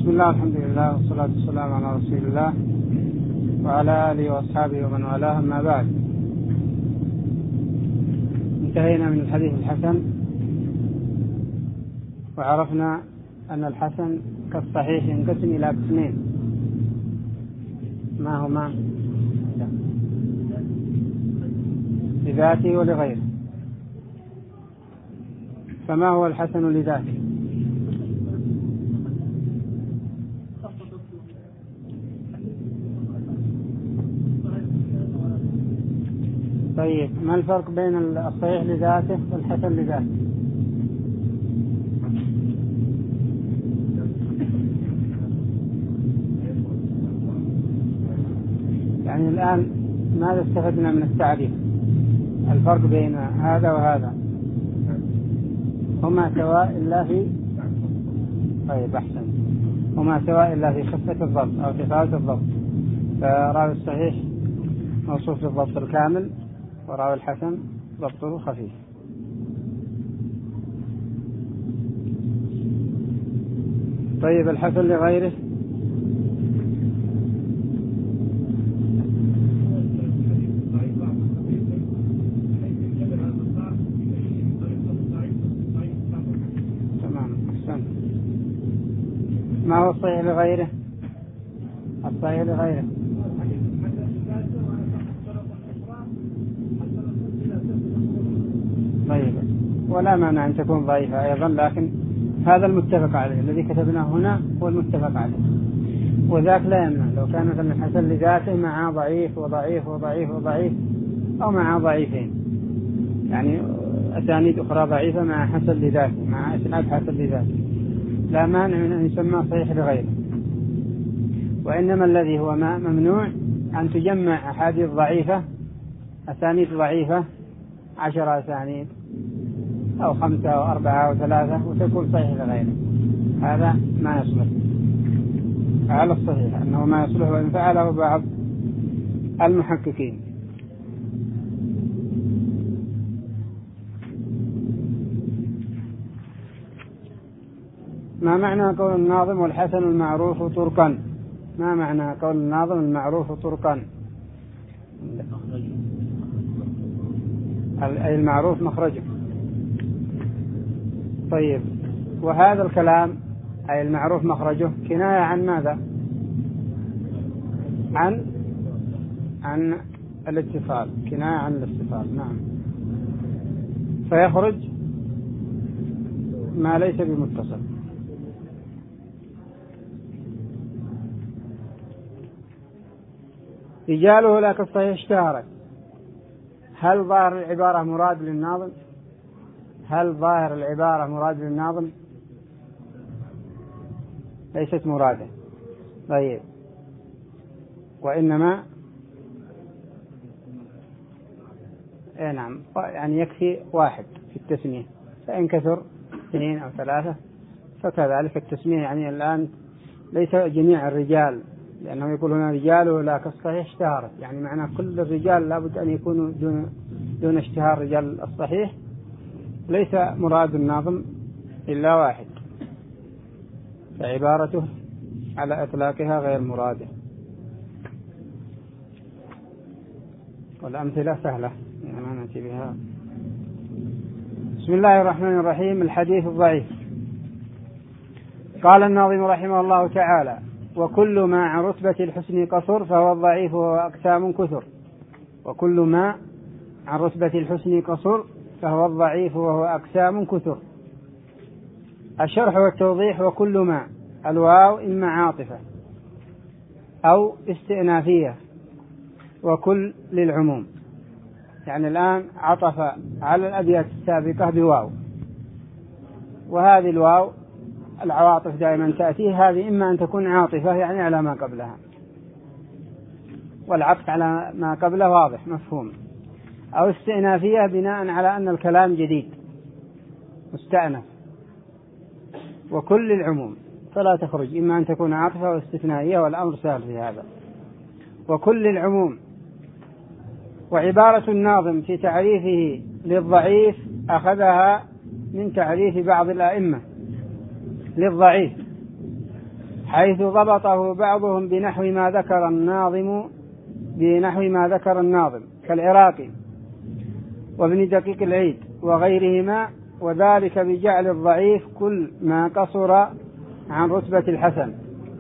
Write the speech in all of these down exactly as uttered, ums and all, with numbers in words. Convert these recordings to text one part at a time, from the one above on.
بسم الله الحمد لله والصلاة والسلام على رسول الله وعلى آله وأصحابه ومن والاه، أما بعد. انتهينا من الحديث الحسن وعرفنا أن الحسن كالصحيح ينقسم إلى قسمين، ما هما؟ لذاته ولغيره. فما هو الحسن لذاته؟ طيب، ما الفرق بين الصحيح لذاته والحسن لذاته؟ يعني الآن ماذا استفدنا من التعريف؟ الفرق بين هذا وهذا هما سواء إلا في طيب أحسن هما سواء إلا في خفة الضبط أو تفاوت الضبط. فراوي الصحيح موصوف بالضبط الكامل، وراوي الحسن ضبطه خفيف. طيب، الحسن لغيره؟ تمام، أحسن. ما هو الصحيح لغيره؟ الصحيح لغيره طيب، ولا مانع أن تكون ضعيفة أيضا، لكن هذا المتفق عليه الذي كتبناه هنا هو المتفق عليه، وذاك لا يمنع لو كان مثلا الحسن لذاته مع ضعيف وضعيف وضعيف وضعيف، أو مع ضعيفين، يعني أسانيد أخرى ضعيفة مع حسن لذاته، مع إسناد حسن لذاته، لا مانع من أن يسمى صحيح لغيره. وإنما الذي هو ممنوع أن تجمع أحاديث ضعيفة، أسانيد ضعيفة، عشر أسانيد أو خمسة أو أربعة أو ثلاثة وتكون صحيح لغيره، هذا ما يصلح. على الصحيح أنه ما يصلح، وإن فعله بعض المحققين. ما معنى قول الناظم والحسن المعروف طرقا؟ ما معنى قول الناظم المعروف طرقا؟ أي المعروف مخرجه. طيب، وهذا الكلام أي المعروف مخرجه كناية عن ماذا؟ عن عن الاتصال، كناية عن الاتصال. نعم، فيخرج ما ليس بمتصل. رجاله لا كالصحيح اشتهرت. هل ظاهر العبارة مراد للناظم؟ هل ظاهر العبارة مراد للناظم؟ ليست مراده. طيب، وإنما إيه نعم، يعني يكفي واحد في التسمية، فإن كثر اثنين أو ثلاثة فكذلك التسمية. يعني الآن ليس جميع الرجال، لأنه يقول هنا رجاله لا كالصحيح اشتهرت، يعني معنى كل الرجال لابد أن يكونوا دون, دون اشتهار رجال الصحيح. ليس مراد الناظم إلا واحد، فعبارته على إطلاقها غير مراده. والأمثلة سهلة يعني نأتي بها. بسم الله الرحمن الرحيم. الحديث الضعيف. قال الناظم رحمه الله تعالى: وكل ما عن رتبة الحسن قصر فهو الضعيف وهو أقسام كثر. وكل ما عن رتبة الحسن قصر فهو الضعيف وهو أقسام كثر. الشرح والتوضيح: وكل ما، الواو إما عاطفة أو استئنافية، وكل للعموم. يعني الآن عطف على الأبيات السابقة بواو، وهذه الواو العواطف دائما تأتي، هذه إما أن تكون عاطفة يعني على ما قبلها، والعطف على ما قبله واضح مفهوم، أو استئنافية بناء على أن الكلام جديد مستأنف. وكل العموم فلا تخرج، إما أن تكون عاطفة واستثنائية، والأمر سهل في هذا. وكل العموم. وعبارة الناظم في تعريفه للضعيف أخذها من تعريف بعض الأئمة للضعيف، حيث ضبطه بعضهم بنحو ما ذكر الناظم بنحو ما ذكر الناظم كالعراقي وابن دقيق العيد وغيرهما، وذلك بجعل الضعيف كل ما قصر عن رتبة الحسن،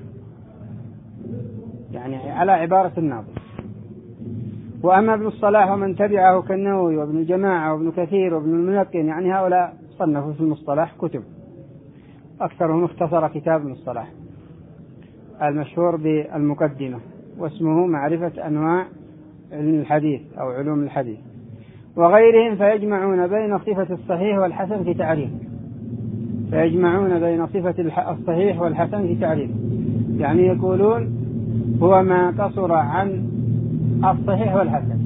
يعني على عبارة الناظم. وأما ابن الصلاح ومن تبعه كالنووي وابن جماعة وابن كثير وابن الملقن، يعني هؤلاء صنفوا في المصطلح كتب، أكثرهم اختصر كتاب المصطلح المشهور بالمقدمة، واسمه معرفة أنواع علم الحديث أو علوم الحديث. وغيرهم فيجمعون بين صفة الصحيح والحسن في تعريف فيجمعون بين صفة الصحيح والحسن في تعريف يعني يقولون هو ما قصر عن الصحيح والحسن.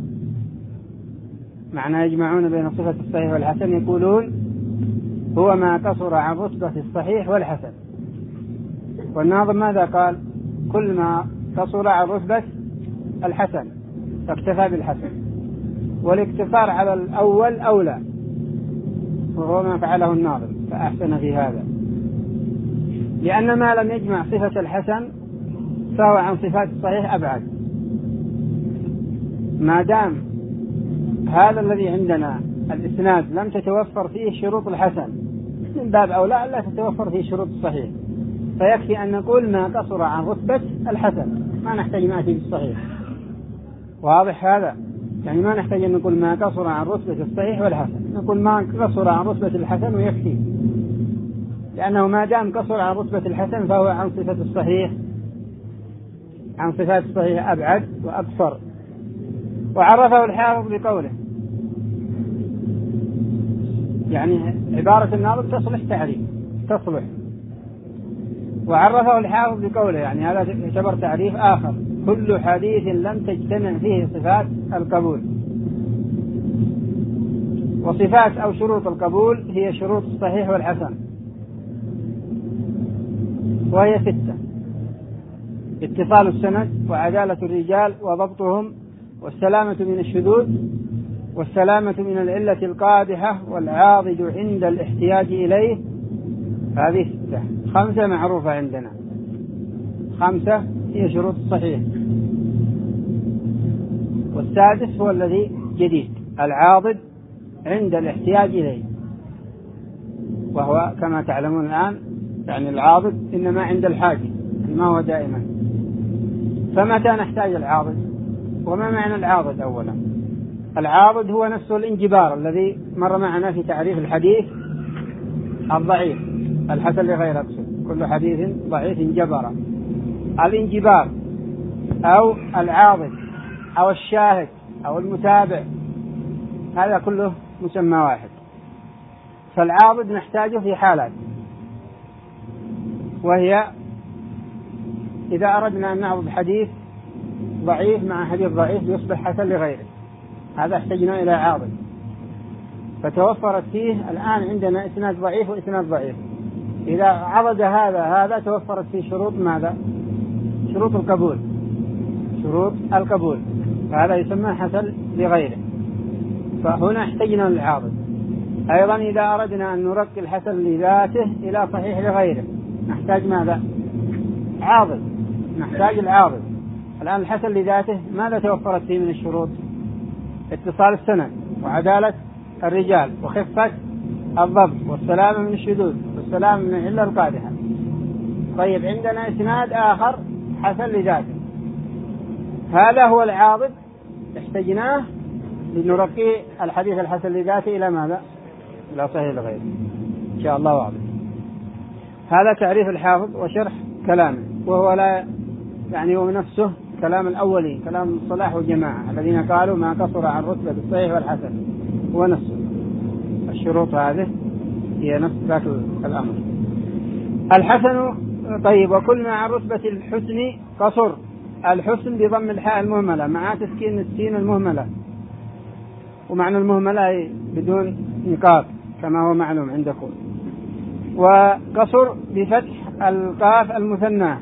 معنى يجمعون بين صفة الصحيح والحسن يقولون هو ما قصر عن رتبة الصحيح والحسن. والناظم ماذا قال؟ كل ما قصر عن رتبة الحسن فاكتفى بالحسن، والاقتصار على الأول أولى، وهو ما فعله الناظم فأحسن في هذا، لأن ما لم يجمع صفة الحسن فهو عن صفات الصحيح أبعد. ما دام هذا الذي عندنا الإسناد لم تتوفر فيه شروط الحسن، من باب أولى لا تتوفر فيه شروط الصحيح، فيكفي أن نقول ما قصر عن رتبة الحسن، ما نحتاج نأتي بالصحيح. واضح هذا؟ يعني ما نحتاج أن نقول ما قصر عن رتبة الصحيح والحسن، نقول ما قصر عن رتبة الحسن ويكفي، لأنه ما دام قصر عن رتبة الحسن فهو عن صفة الصحيح عن صفات الصحيح أبعد وأكثر. وعرفه الحافظ بقوله، يعني عبارة الناظم تصلح تعريف تصلح وعرفه الحافظ بقوله، يعني هذا يعتبر تعريف آخر: كل حديث لم تجتمع فيه صفات القبول. وصفات أو شروط القبول هي شروط الصحيح والحسن، وهي ستة: اتصال السند، وعدالة الرجال وضبطهم، والسلامة من الشذوذ، والسلامة من العلة القادحة، والعاضد عند الاحتياج إليه. هذه ستة. خمسة معروفة عندنا، خمسة هي شروط الصحيح، والسادس هو الذي جديد: العاضد عند الاحتياج إليه، وهو كما تعلمون الآن يعني العاضد إنما عند الحاجة، ما هو دائما. فمتى نحتاج العاضد؟ وما معنى العاضد؟ أولا العاضد هو نفسه الانجبار الذي مر معنا في تعريف الحديث الضعيف الحسن لغير أقصد، كل حديث ضعيف انجبر. الانجبار أو العاضد أو الشاهد أو المتابع، هذا كله مسمى واحد. فالعاضد نحتاجه في حالات، وهي إذا أردنا أن نعرض حديث ضعيف مع حديث ضعيف يصبح حسن لغيره، هذا احتجنا إلى عاضد. فتوفرت فيه الآن عندنا إسناد ضعيف وإسناد ضعيف، إذا عرض هذا هذا توفرت فيه شروط ماذا؟ شروط القبول شروط القبول فهذا يسمى حسن لغيره، فهنا احتجنا للعاضد. أيضا إذا أردنا أن نرقي الحسن لذاته إلى صحيح لغيره نحتاج ماذا؟ عاضد، نحتاج العاضد. الآن الحسن لذاته ماذا توفرت فيه من الشروط؟ اتصال السند، وعدالة الرجال، وخفة الضبط، والسلامة من الشذوذ، والسلامة من العلة القادحة. طيب عندنا إسناد آخر حسن لذاته، هذا هو العاضد احتجناه لنرقي الحديث الحسن لذاته إلى ماذا؟ إلى صحيح لغيره. إن شاء الله واضح. هذا تعريف الحافظ وشرح كلامه، وهو لا يعني هو نفسه كلام الأولين، كلام الصلاح والجماعة الذين قالوا ما قصر عن رتبة الصحيح والحسن، هو نفسه. الشروط هذه هي نفس ذاك الأمر. الحسن طيب، وكل ما عن رتبة الحسن قصر. الحسن بضم الحاء المهملة مع تسكين السين المهملة، ومعنى المهملة بدون نقاط كما هو معلوم عندكم. وقصر بفتح القاف المثنى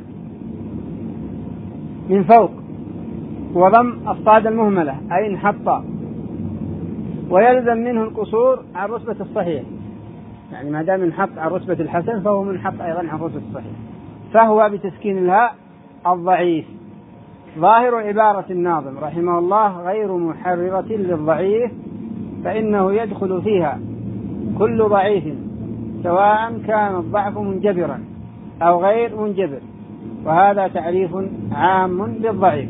من فوق، وضم الصاد المهملة أي انحط. ويلزم منه القصور عن رتبة الصحيح، يعني ما دام انحط عن رتبة الحسن فهو منحط أيضا عن رتبة الصحيح. فهو بتسكين الهاء الضعيف. ظاهر عبارة الناظم رحمه الله غير محررة للضعيف، فإنه يدخل فيها كل ضعيف سواء كان الضعف منجبرا أو غير منجبر، وهذا تعريف عام للضعيف.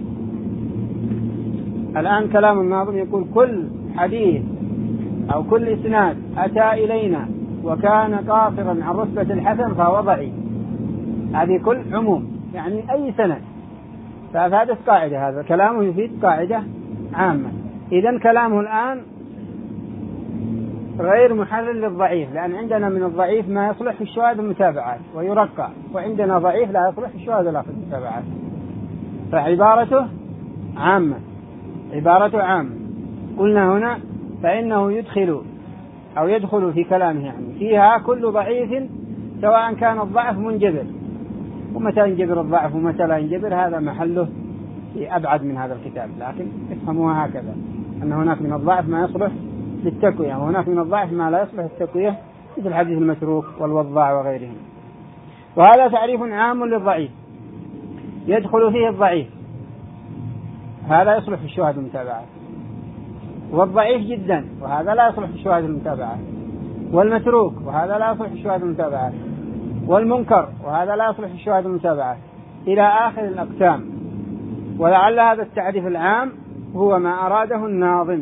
الآن كلام الناظم يقول كل حديث أو كل إسناد أتى إلينا وكان قاصرا عن رتبة الحسن فهو ضعيف. هذه كل عموم، يعني أي سند. فأفادت قاعدة، هذا كلامه يفيد قاعدة عامة. إذن كلامه الآن غير محرر للضعيف، لأن عندنا من الضعيف ما يصلح في الشواهد والمتابعات ويرقى، وعندنا ضعيف لا يصلح في الشواهد ولا في المتابعات. فعبارته عامة، عبارته عامة. قلنا هنا فإنه يدخل أو يدخل في كلامه يعني فيها كل ضعيف سواء كان الضعف منجبر. ومتى ينجبر الضعف ومتى لا ينجبر هذا محله في أبعد من هذا الكتاب، لكن افهموها هكذا، أن هناك من الضعف ما يصلح للتقوية، وهناك من الضعف ما لا يصلح للتقوية، مثل الحديث المتروك والوضاع وغيرهم. وهذا تعريف عام للضعيف، يدخل فيه الضعيف، هذا يصلح في الشواهد والمتابعات، والضعيف جدا وهذا لا يصلح في الشواهد والمتابعات، والمتروك وهذا لا يصلح في الشواهد والمتابعات، والمنكر وهذا لا يصلح في الشواهد والمتابعات، إلى آخر الأقسام. ولعل هذا التعريف العام هو ما أراده الناظم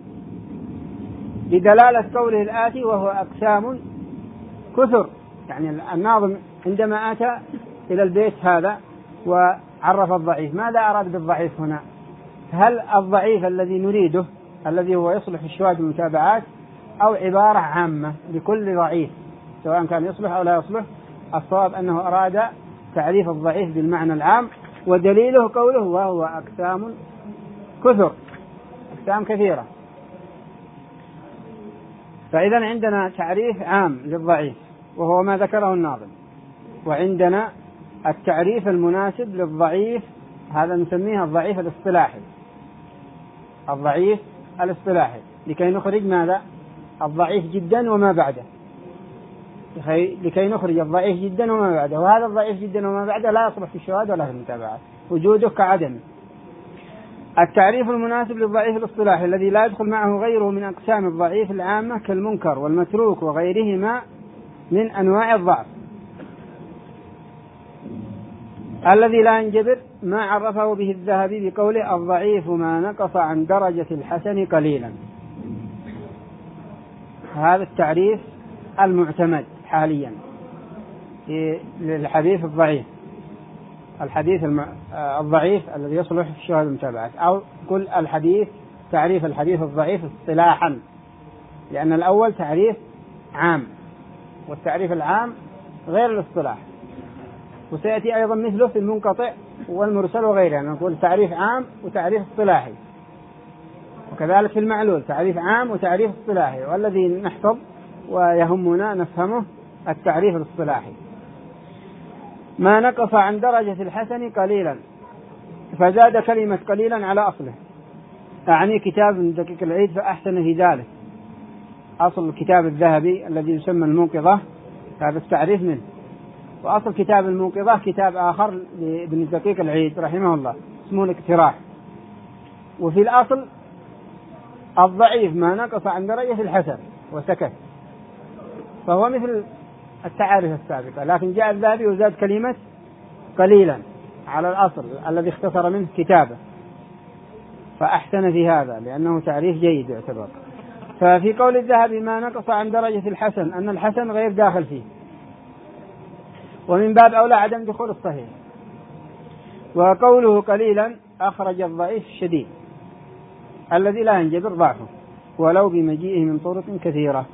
بدلالة قوله الآتي وهو أقسام كثر. يعني الناظم عندما أتى إلى البيت هذا وعرف الضعيف، ماذا أراد بالضعيف هنا؟ هل الضعيف الذي نريده الذي هو يصلح في الشواهد والمتابعات، أو عبارة عامة لكل ضعيف سواء كان يصلح أو لا يصلح؟ الصواب أنه أراد تعريف الضعيف بالمعنى العام، ودليله قوله وهو أقسام كثر، أقسام كثيرة. فإذا عندنا تعريف عام للضعيف وهو ما ذكره الناظم، وعندنا التعريف المناسب للضعيف، هذا نسميه الضعيف الاصطلاحي، الضعيف الاصطلاحي، لكي نخرج ماذا؟ الضعيف جدا وما بعده، لكي نخرج الضعيف جدا وما بعده. وهذا الضعيف جدا وما بعده لا يصلح في الشواهد ولا في المتابعات، وجوده كعدم. التعريف المناسب للضعيف الاصطلاحي الذي لا يدخل معه غيره من أقسام الضعيف العامة كالمنكر والمتروك وغيرهما من أنواع الضعف، الذي لا ينجبر ما عرفه به الذهبي بقوله الضعيف ما نقص عن درجة الحسن قليلا. هذا التعريف المعتمد حاليا للحديث الضعيف، الحديث الضعيف الذي يصلح في الشواهد والمتابعات، أو كل الحديث تعريف الحديث الضعيف اصطلاحا، لأن الأول تعريف عام والتعريف العام غير الاصطلاح. وسيأتي أيضا مثله في المنقطع والمرسل وغيره، يعني نقول تعريف عام وتعريف اصطلاحي، وكذلك في المعلول تعريف عام وتعريف اصطلاحي. والذي نحفظ ويهمنا نفهمه التعريف الاصطلاحي. ما نقص عن درجة الحسن قليلا، فزاد كلمة قليلا على أصله، أعني كتاب من دقيق العيد فأحسن في ذلك، أصل الكتاب الذهبي الذي يسمى الموقظة هذا التعريف منه، وأصل كتاب الموقظة كتاب آخر لابن دقيق العيد رحمه الله اسمه الاقتراح. وفي الأصل الضعيف ما نقص عن درجة الحسن وسكت، فهو مثل التعارف السابقة، لكن جاء الذهبي وزاد كلمة قليلا على الأصل الذي اختصر منه كتابه، فأحسن في هذا لأنه تعريف جيد يعتبر. ففي قول الذهبي ما نقص عن درجة الحسن أن الحسن غير داخل فيه، ومن باب أولى عدم دخول الصحيح. وقوله قليلا أخرج الضعيف الشديد الذي لا ينجبر ضعفه ولو بمجيئه من طرق كثيرة.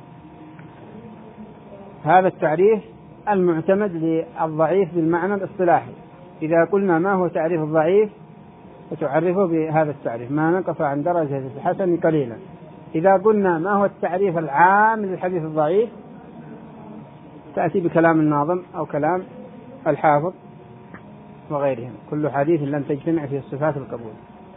هذا التعريف المعتمد للضعيف بالمعنى الاصطلاحي. إذا قلنا ما هو تعريف الضعيف فتعرفه بهذا التعريف ما نقص عن درجة الحسن قليلا. إذا قلنا ما هو التعريف العام للحديث الضعيف تأتي بكلام الناظم أو كلام الحافظ وغيرهم، كل حديث لم تجتمع فيه الصفات القبول.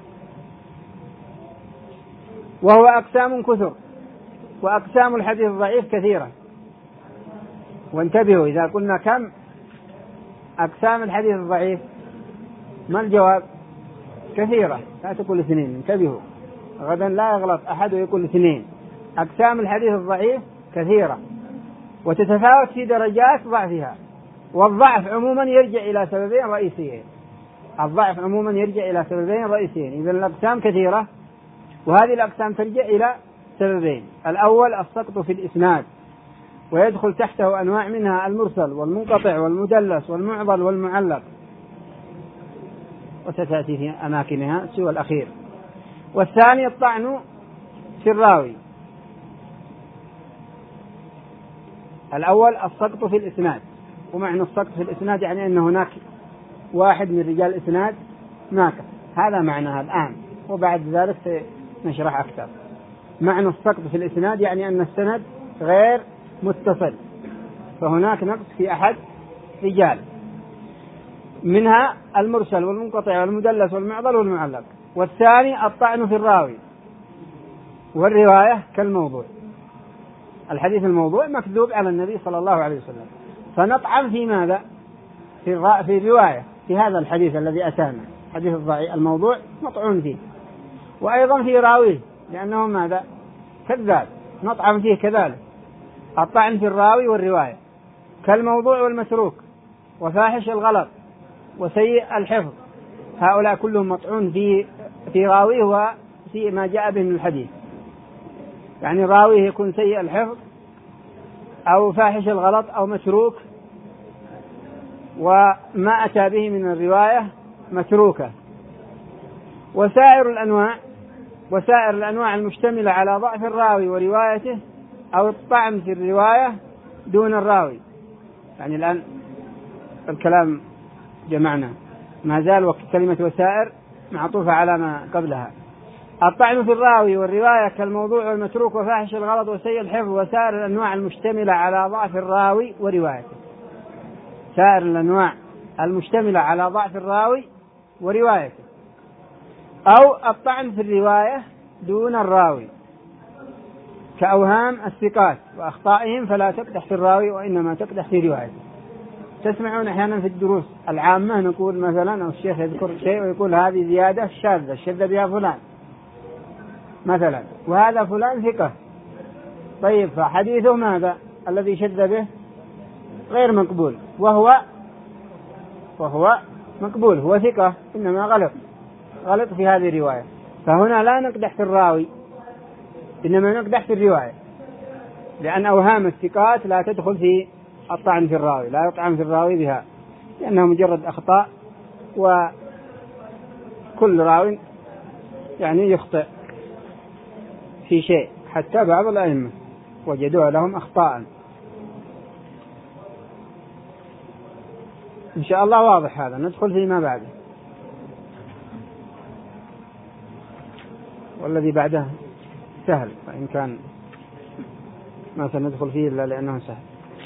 وهو أقسام كثر، وأقسام الحديث الضعيف كثيرة. وانتبهوا إذا قلنا كم أقسام الحديث الضعيف ما الجواب؟ كثيرة، لا تقول اثنين، انتبهوا غدا لا يغلط أحد ويقول اثنين. أقسام الحديث الضعيف كثيرة وتتفاوت في درجات ضعفها، والضعف عموما يرجع إلى سببين رئيسيين. الضعف عموما يرجع إلى سببين رئيسيين. إذن الأقسام كثيرة، وهذه الأقسام ترجع إلى سببين. الأول السقط في الإسناد، ويدخل تحته أنواع منها المرسل والمنقطع والمدلس والمعضل والمعلق، وستأتي في أماكنها سوى الأخير. والثاني الطعن في الراوي. الأول السقط في الإسناد، ومعنى السقط في الإسناد يعني أن هناك واحد من رجال الإسناد ناقص، هذا معناها الآن، وبعد ذلك نشرح أكثر. معنى السقط في الإسناد يعني أن السند غير متصل، فهناك نقص في أحد رجال، منها المرسل والمنقطع والمدلس والمعضل والمعلق. والثاني الطعن في الراوي، والرواية كالموضوع. الحديث الموضوع مكذوب على النبي صلى الله عليه وسلم، فنطعن في ماذا؟ في الرا... في الرواية، في هذا الحديث الذي أتانا، حديث الضعيف الموضوع مطعون فيه، وأيضا في راويه لأنه ماذا؟ كذاب، نطعن فيه كذلك. الطعن في الراوي والرواية كالموضوع والمتروك وفاحش الغلط وسيء الحفظ، هؤلاء كلهم مطعون في في راويه وفي ما جاء به من الحديث. يعني راويه يكون سيء الحفظ أو فاحش الغلط أو متروك، وما أتى به من الرواية متروكة. وسائر الأنواع وسائر الأنواع المشتملة على ضعف الراوي وروايته، أو الطعن في الرواية دون الراوي. يعني الآن الكلام جمعنا، ما زال وقت كلمة وسائر معطوفة على ما قبلها. الطعن في الراوي والرواية كالموضوع والمتروك وفاحش الغلط وسيء الحفظ، وسائر الأنواع المشتملة على ضعف الراوي وروايته. سائر الأنواع المشتملة على ضعف الراوي وروايته، أو الطعن في الرواية دون الراوي كأوهام الثقات وأخطائهم، فلا تقدح في الراوي وإنما تقدح في روايته. تسمعون أحيانا في الدروس العامة نقول مثلا، أو الشيخ يذكر شيء ويقول هذه زيادة شاذة شذ بها فلان مثلا، وهذا فلان ثقة، طيب فحديثه ماذا؟ الذي شذ به غير مقبول، وهو وهو مقبول، هو ثقة إنما غلط غلط في هذه الرواية. فهنا لا نقدح في الراوي إنما نقدح في الرواية، لأن أوهام الثقات لا تدخل في الطعن في الراوي، لا يطعن في الراوي بها، لأنها مجرد أخطاء، وكل راوي يعني يخطئ في شيء، حتى بعض الأئمة وجدوا لهم أخطاء. إن شاء الله واضح هذا، ندخل فيما بعده، والذي بعده سهل، فإن كان ما سندخل فيه إلا لأنه سهل.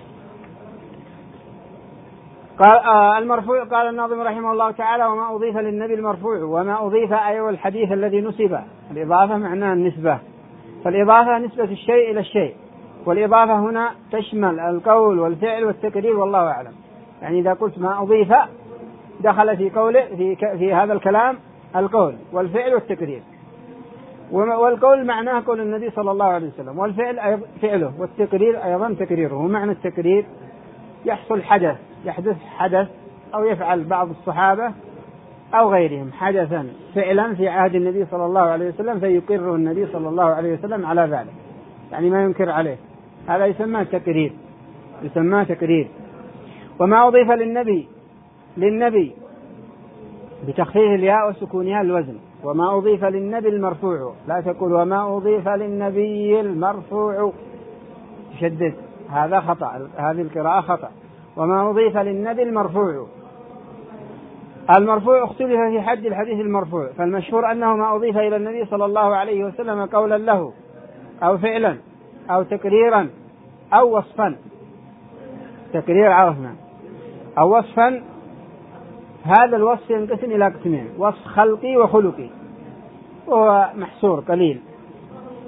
قال آه المرفوع، قال الناظم رحمه الله تعالى: وما أضيف للنبي المرفوع. وما أضيف أيوة الحديث الذي نسب. الإضافة معناها النسبة، فالإضافة نسبة الشيء إلى الشيء، والإضافة هنا تشمل القول والفعل والتقرير، والله أعلم. يعني إذا قلت ما أضيف دخل في قوله في, في هذا الكلام القول والفعل والتقرير. والقول معناه قول النبي صلى الله عليه وسلم، والفعل فعله، والتقرير أيضا تقريره. ومعنى التقرير يحصل حدث، يحدث حدث أو يفعل بعض الصحابة أو غيرهم حدثا فعلا في عهد النبي صلى الله عليه وسلم، فيقره النبي صلى الله عليه وسلم على ذلك، يعني ما ينكر عليه، هذا يسمى تقرير، يسمى تقرير. وما أضيف للنبي للنبي بتخفيف الياء وسكونها الوزن. وما أضيف للنبي المرفوع، لا تقول وما أضيف للنبي المرفوع، شدد، هذا خطأ، هذه القراءة خطأ. وما أضيف للنبي المرفوع. المرفوع اختلف في حد الحديث المرفوع، فالمشهور أنه ما أضيف إلى النبي صلى الله عليه وسلم قولا له أو فعلا أو تقريرا أو وصفا. تقرير عرفنا، أو وصفا. هذا الوصف ينقسم إلى قسمين: وصف خلقي وخلقي، وهو محصور قليل.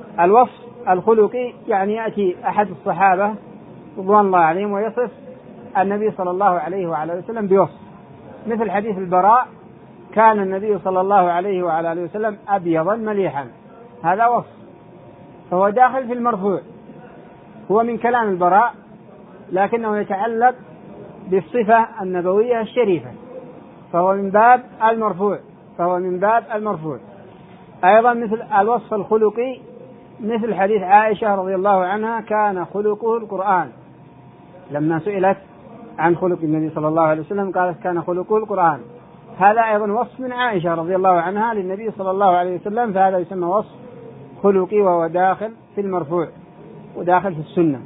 الوصف الخلقي يعني يأتي أحد الصحابة رضوان الله عليهم ويصف النبي صلى الله عليه وعلى آله وسلم بوصف، مثل حديث البراء: كان النبي صلى الله عليه وعلى آله وسلم أبيضا مليحا، هذا وصف، فهو داخل في المرفوع، هو من كلام البراء لكنه يتعلق بالصفة النبوية الشريفة، فهو من باب المرفوع فهو من باب المرفوع. أيضا مثل الوصف الخلقي، مثل حديث عائشة رضي الله عنها: كان خلقه القرآن، لما سئلت عن خلق النبي صلى الله عليه وسلم قالت: كان خلقه القرآن. هذا أيضا وصف من عائشة رضي الله عنها للنبي صلى الله عليه وسلم، فهذا يسمى وصف خلقي، وهو داخل في المرفوع وداخل في السنة.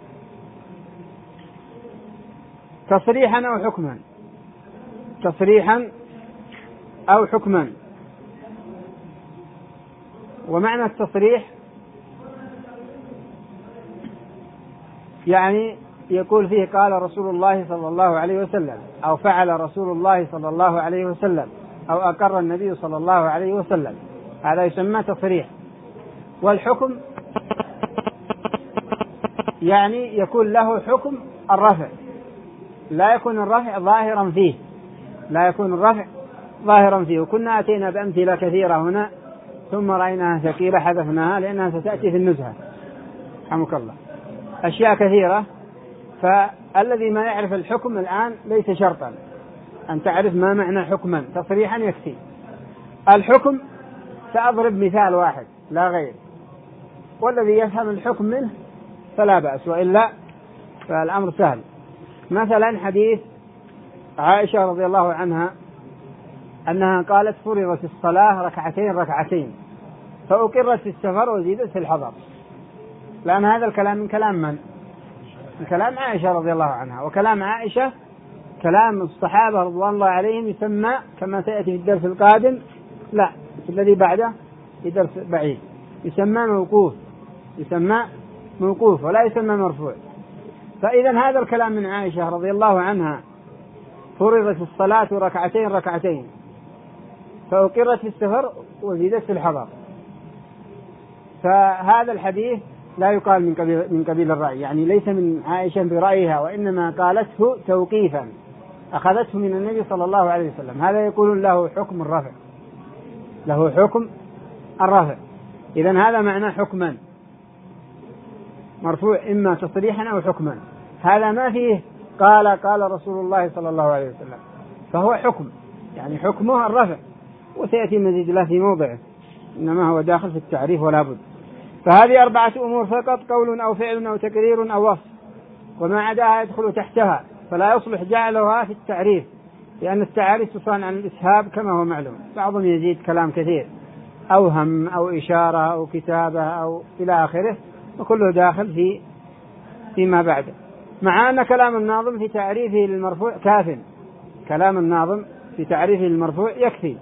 تصريحا أو حكما، تصريحا أو حكما. ومعنى التصريح يعني يقول فيه: قال رسول الله صلى الله عليه وسلم، أو فعل رسول الله صلى الله عليه وسلم، أو أقر النبي صلى الله عليه وسلم، هذا يسمى تصريح. والحكم يعني يكون له حكم الرفع، لا يكون الرفع ظاهرا فيه لا يكون الرفع ظاهرا فيه وكنا أتينا بأمثلة كثيرة هنا، ثم رأيناها ثقيلة حذفناها لأنها ستأتي في النزهة رحمك الله، أشياء كثيرة. فالذي ما يعرف الحكم الآن ليس شرطا أن تعرف ما معنى حكما، تصريحا يكفي. الحكم سأضرب مثال واحد لا غير، والذي يفهم الحكم منه فلا بأس، وإلا فالأمر سهل. مثلا حديث عائشة رضي الله عنها أنها قالت: فرضت الصلاة ركعتين ركعتين فأقرت في السفر وزيدت في الحضر. لأن هذا الكلام من كلام من؟ من كلام عائشة رضي الله عنها، وكلام عائشة كلام الصحابة رضوان الله عليهم يسمى كما سيأتي في الدرس القادم، لا الذي بعده في درس بعيد، يسمى موقوف يسمى موقوف ولا يسمى مرفوع. فإذا هذا الكلام من عائشة رضي الله عنها: فرضت الصلاة ركعتين ركعتين فأقرت في السفر وزيدت في الحضر، فهذا الحديث لا يقال من قبيل, من قبيل الرأي، يعني ليس من عائشة برأيها، وإنما قالته توقيفا، أخذته من النبي صلى الله عليه وسلم. هذا يقول له حكم الرفع له حكم الرفع إذن هذا معنى حكما مرفوع، إما تصريحا أو حكما. هذا ما فيه قال قال رسول الله صلى الله عليه وسلم، فهو حكم، يعني حكمه الرفع، وسيأتي مزيد له في موضعه، إنما هو داخل في التعريف ولا بد. فهذه أربعة أمور فقط: قول أو فعل أو تقرير أو وصف، وما عداها يدخل تحتها، فلا يصلح جعلها في التعريف، لأن التعريف تصان عن الإسهاب كما هو معلوم، بعضهم يزيد كلام كثير، أو هم أو إشارة أو كتابة أو إلى آخره، وكله داخل في فيما بعده. مع أن كلام الناظم في تعريفه للمرفوع كاف، كلام الناظم في تعريفه للمرفوع يكفي،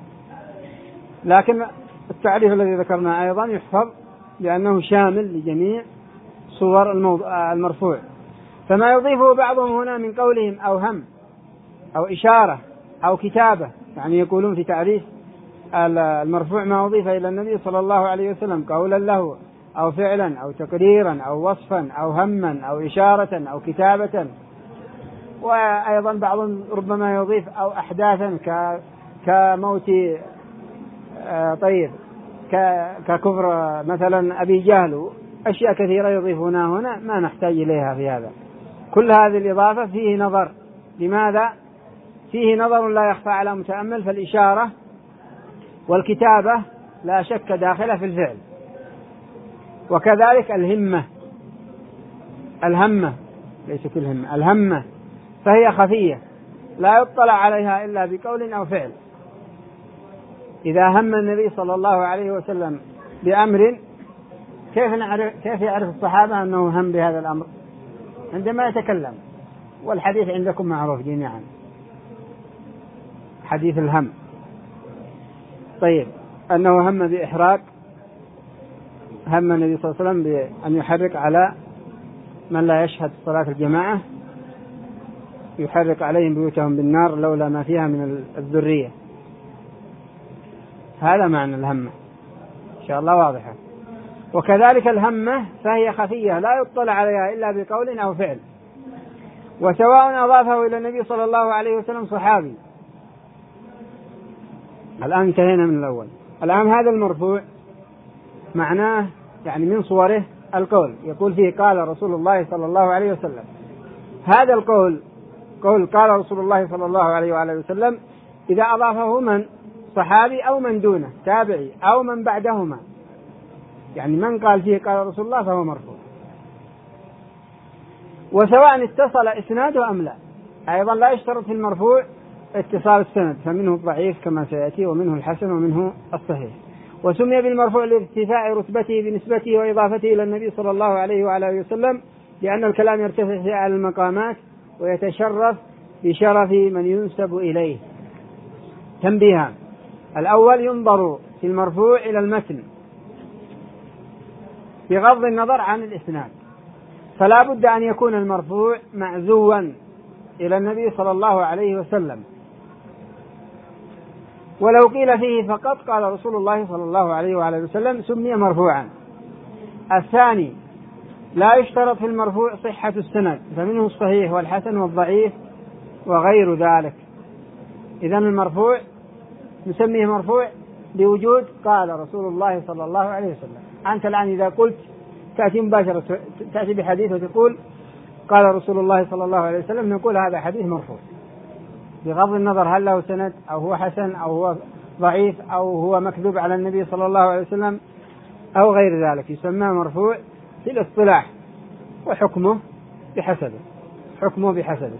لكن التعريف الذي ذكرنا أيضا يحفظ لأنه شامل لجميع صور المرفوع. فما يضيفه بعضهم هنا من قولهم أو هم أو إشارة أو كتابة، يعني يقولون في تعريف المرفوع ما أضيف إلى النبي صلى الله عليه وسلم قولا له أو فعلا أو تقريرا أو وصفا أو هما أو إشارة أو كتابة. وأيضا بعضهم ربما يضيف أو أحداثا كموت طيب ككفر مثلا أبي جهل، أشياء كثيرة يضيفونها هنا ما نحتاج إليها في هذا. كل هذه الإضافة فيه نظر. لماذا؟ فيه نظر لا يخفى على متأمل، فالإشارة والكتابة لا شك داخلة في الفعل، وكذلك الهمة الهمة ليست الهمة الهمة فهي خفية لا يطلع عليها إلا بقول أو فعل. إذا هم النبي صلى الله عليه وسلم بأمر، كيف نعرف كيف يعرف الصحابة أنه هم بهذا الأمر؟ عندما يتكلم، والحديث عندكم معروف جميعا، حديث الهم. طيب، أنه هم بإحراق، هم النبي صلى الله عليه وسلم بأن يحرق على من لا يشهد صلاة الجماعة، يحرق عليهم بيوتهم بالنار لولا ما فيها من الذرية. هذا معنى الهمة، إن شاء الله واضحة. وكذلك الهمة فهي خفية لا يطلع عليها إلا بقول أو فعل. وسواء أضافه إلى النبي صلى الله عليه وسلم صحابي. الآن انتهينا من الأول. الآن هذا المرفوع معناه يعني من صوره القول، يقول فيه قال رسول الله صلى الله عليه وسلم. هذا القول قول قال رسول الله صلى الله عليه وآله وسلم إذا أضافه من صحابي أو من دونه تابعي أو من بعدهما، يعني من قال فيه قال رسول الله فهو مرفوع. وسواء اتصل إسناده أم لا، أيضا لا يشترط في المرفوع اتصال السند، فمنه الضعيف كما سيأتي ومنه الحسن ومنه الصحيح. وسمي بالمرفوع لارتفاع رتبته بنسبته وإضافته إلى النبي صلى الله عليه وآله وسلم، لأن الكلام يرتفع في أعلى المقامات ويتشرف بشرف من ينسب إليه. تنبيهان: الأول ينظر في المرفوع إلى المتن بغض النظر عن الإسناد، فلا بد أن يكون المرفوع معزوا إلى النبي صلى الله عليه وسلم، ولو قيل فيه فقط قال رسول الله صلى الله عليه وآله وسلم سمي مرفوعا. الثاني لا يشترط في المرفوع صحة السند، فمنه الصحيح والحسن والضعيف وغير ذلك. إذن المرفوع نسميه مرفوع بوجود قال رسول الله صلى الله عليه وسلم. أنت الآن إذا قلت تأتي مباشرة تأتي بحديث وتقول قال رسول الله صلى الله عليه وسلم، نقول هذا حديث مرفوع بغض النظر هل له سند أو هو حسن أو هو ضعيف أو هو مكذوب على النبي صلى الله عليه وسلم أو غير ذلك، يسمى مرفوع في الاصطلاح، وحكمه بحسبه حكمه بحسبه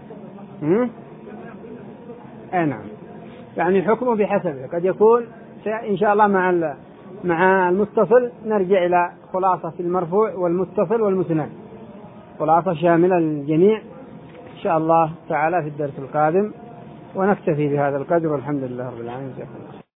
أي نعم، يعني حكمه بحسبه. قد يكون إن شاء الله مع مع المتصل نرجع إلى خلاصة في المرفوع والمتصل والمسند، خلاصة شاملة للجميع إن شاء الله تعالى في الدرس القادم، ونكتفي بهذا القدر والحمد لله رب العالمين.